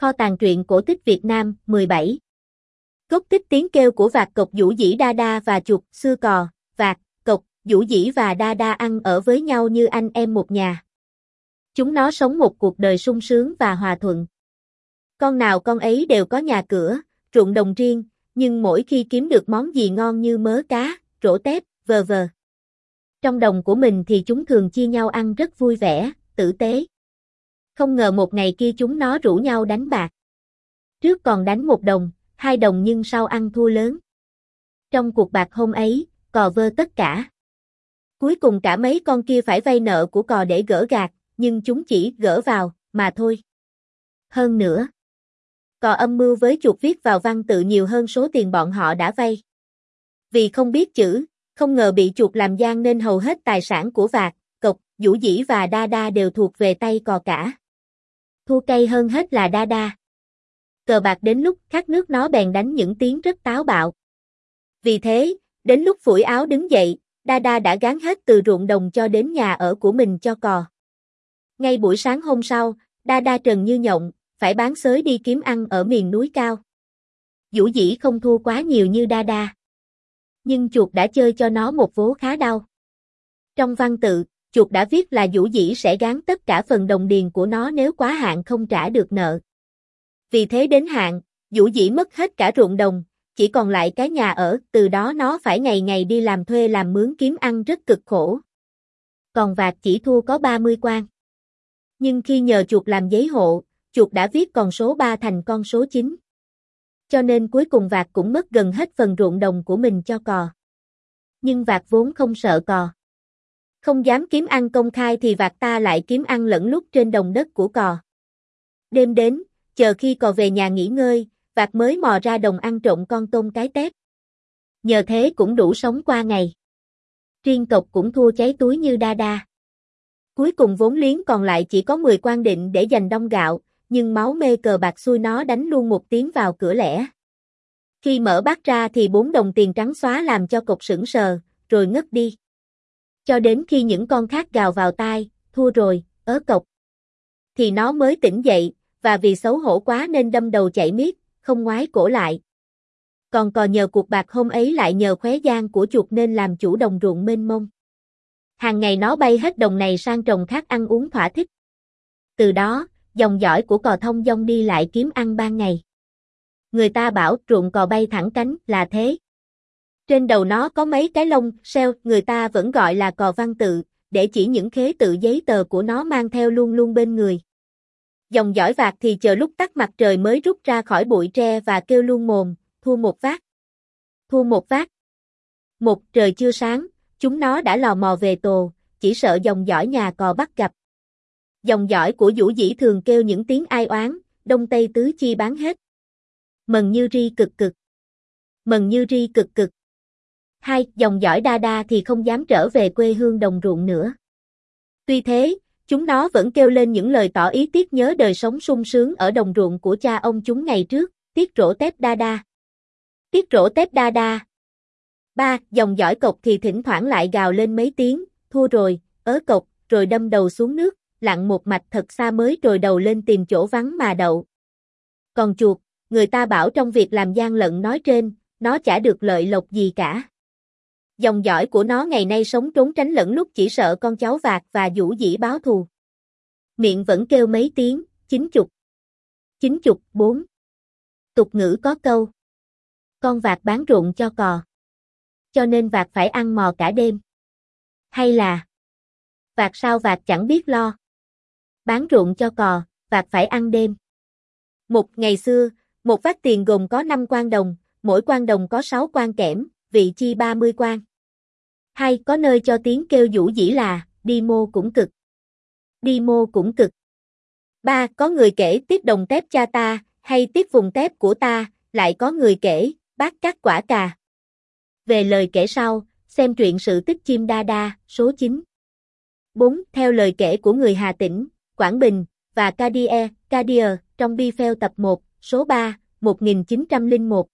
Kho tàng truyện cổ tích Việt Nam, 17. Gốc tích tiếng kêu của vạc cộc Dũ Dĩ Đa Đa và chuột. Xưa cò, vạc, cộc, Dũ Dĩ và Đa Đa ăn ở với nhau như anh em một nhà. Chúng nó sống một cuộc đời sung sướng và hòa thuận. Con nào con ấy đều có nhà cửa, ruộng đồng riêng, nhưng mỗi khi kiếm được món gì ngon như mớ cá, rổ tép, v.v. trong đồng của mình thì chúng thường chia nhau ăn rất vui vẻ, tử tế. Không ngờ một ngày kia chúng nó rủ nhau đánh bạc. Trước còn đánh 1 đồng, 2 đồng nhưng sau ăn thua lớn. Trong cuộc bạc hôm ấy, cò vơ tất cả. Cuối cùng cả mấy con kia phải vay nợ của cò để gỡ gạc, nhưng chúng chỉ gỡ vào, mà thôi. Hơn nữa, cò âm mưu với chuột viết vào văn tự nhiều hơn số tiền bọn họ đã vay. Vì không biết chữ, không ngờ bị chuột làm gian nên hầu hết tài sản của vạc, cộc, Dũ Dĩ và Đa Đa đều thuộc về tay cò cả. Thua cay hơn hết là Đa Đa. Cờ bạc đến lúc khát nước nó bèn đánh những tiếng rất táo bạo. Vì thế, đến lúc phủi áo đứng dậy, Đa Đa đã gán hết từ ruộng đồng cho đến nhà ở của mình cho cò. Ngay buổi sáng hôm sau, Đa Đa trần như nhộng, phải bán xới đi kiếm ăn ở miền núi cao. Dũ Dĩ không thua quá nhiều như Đa Đa, nhưng chuột đã chơi cho nó một vố khá đau. Trong văn tự, chuột đã viết là Dũ Dĩ sẽ gán tất cả phần đồng điền của nó nếu quá hạn không trả được nợ. Vì thế đến hạn, Dũ Dĩ mất hết cả ruộng đồng, chỉ còn lại cái nhà ở, từ đó nó phải ngày ngày đi làm thuê làm mướn kiếm ăn rất cực khổ. Còn vạc chỉ thua có 30 quan. Nhưng khi nhờ chuột làm giấy hộ, chuột đã viết con số 3 thành con số 9. Cho nên cuối cùng vạc cũng mất gần hết phần ruộng đồng của mình cho cò. Nhưng vạc vốn không sợ cò. Không dám kiếm ăn công khai thì vạc ta lại kiếm ăn lẫn lúc trên đồng đất của cò. Đêm đến, chờ khi cò về nhà nghỉ ngơi, vạc mới mò ra đồng ăn trộm con tôm cái tép. Nhờ thế cũng đủ sống qua ngày. Riêng cộc cũng thua cháy túi như Đa Đa. Cuối cùng vốn liếng còn lại chỉ có 10 quan định để dành đong gạo, nhưng máu mê cờ bạc xui nó đánh luôn một tiếng vào cửa lẻ. Khi mở bát ra thì 4 đồng tiền trắng xóa làm cho cộc sững sờ, rồi ngất đi. Cho đến khi những con khác gào vào tai, thua rồi, ớ cộc. Thì nó mới tỉnh dậy, và vì xấu hổ quá nên đâm đầu chạy miết, không ngoái cổ lại. Còn cò nhờ cuộc bạc hôm ấy lại nhờ khóe gian của chuột nên làm chủ đồng ruộng mênh mông. Hàng ngày nó bay hết đồng này sang trồng khác ăn uống thỏa thích. Từ đó, dòng dõi của cò thông dong đi lại kiếm ăn ban ngày. Người ta bảo ruộng cò bay thẳng cánh là thế. Trên đầu nó có mấy cái lông, seo, người ta vẫn gọi là cò văn tự, để chỉ những khế tự giấy tờ của nó mang theo luôn luôn bên người. Dòng dõi vạc thì chờ lúc tắt mặt trời mới rút ra khỏi bụi tre và kêu luôn mồm, thua một vác. Thua một vác. Một trời chưa sáng, chúng nó đã lò mò về tồ, chỉ sợ dòng dõi nhà cò bắt gặp. Dòng dõi của Dũ Dĩ thường kêu những tiếng ai oán, đông tây tứ chi bán hết. Mần như ri cực cực. Mần như ri cực cực. 2. Dòng dõi Đa Đa thì không dám trở về quê hương đồng ruộng nữa. Tuy thế, chúng nó vẫn kêu lên những lời tỏ ý tiếc nhớ đời sống sung sướng ở đồng ruộng của cha ông chúng ngày trước, tiếc rỗ tép Đa Đa. Tiếc rỗ tép Đa Đa. 3. Dòng dõi cộc thì thỉnh thoảng lại gào lên mấy tiếng, thua rồi, ớ cộc, rồi đâm đầu xuống nước, lặn một mạch thật xa mới trồi đầu lên tìm chỗ vắng mà đậu. Còn chuột, người ta bảo trong việc làm gian lận nói trên, nó chả được lợi lộc gì cả. Dòng dõi của nó ngày nay sống trốn tránh lẫn lúc chỉ sợ con cháu vạc và Dũ Dĩ báo thù. Miệng vẫn kêu mấy tiếng, 90. 90, 4. Tục ngữ có câu. Con vạc bán ruộng cho cò. Cho nên vạc phải ăn mò cả đêm. Hay là vạc sao vạc chẳng biết lo. Bán ruộng cho cò, vạc phải ăn đêm. Một ngày xưa, một vác tiền gồm có 5 quan đồng, mỗi quan đồng có 6 quan kẽm, vị chi 30 quan. 2. Có nơi cho tiếng kêu Dũ Dĩ là, đi mô cũng cực. Đi mô cũng cực. 3. Có người kể tiếc đồng tép cha ta, hay tiếc vùng tép của ta, lại có người kể, bác cắt quả cà. Về lời kể sau, xem truyện Sự tích chim Đa Đa, số 9. 4. Theo lời kể của người Hà Tĩnh, Quảng Bình, và Cadier, trong Biphel tập 1, số 3, 1901.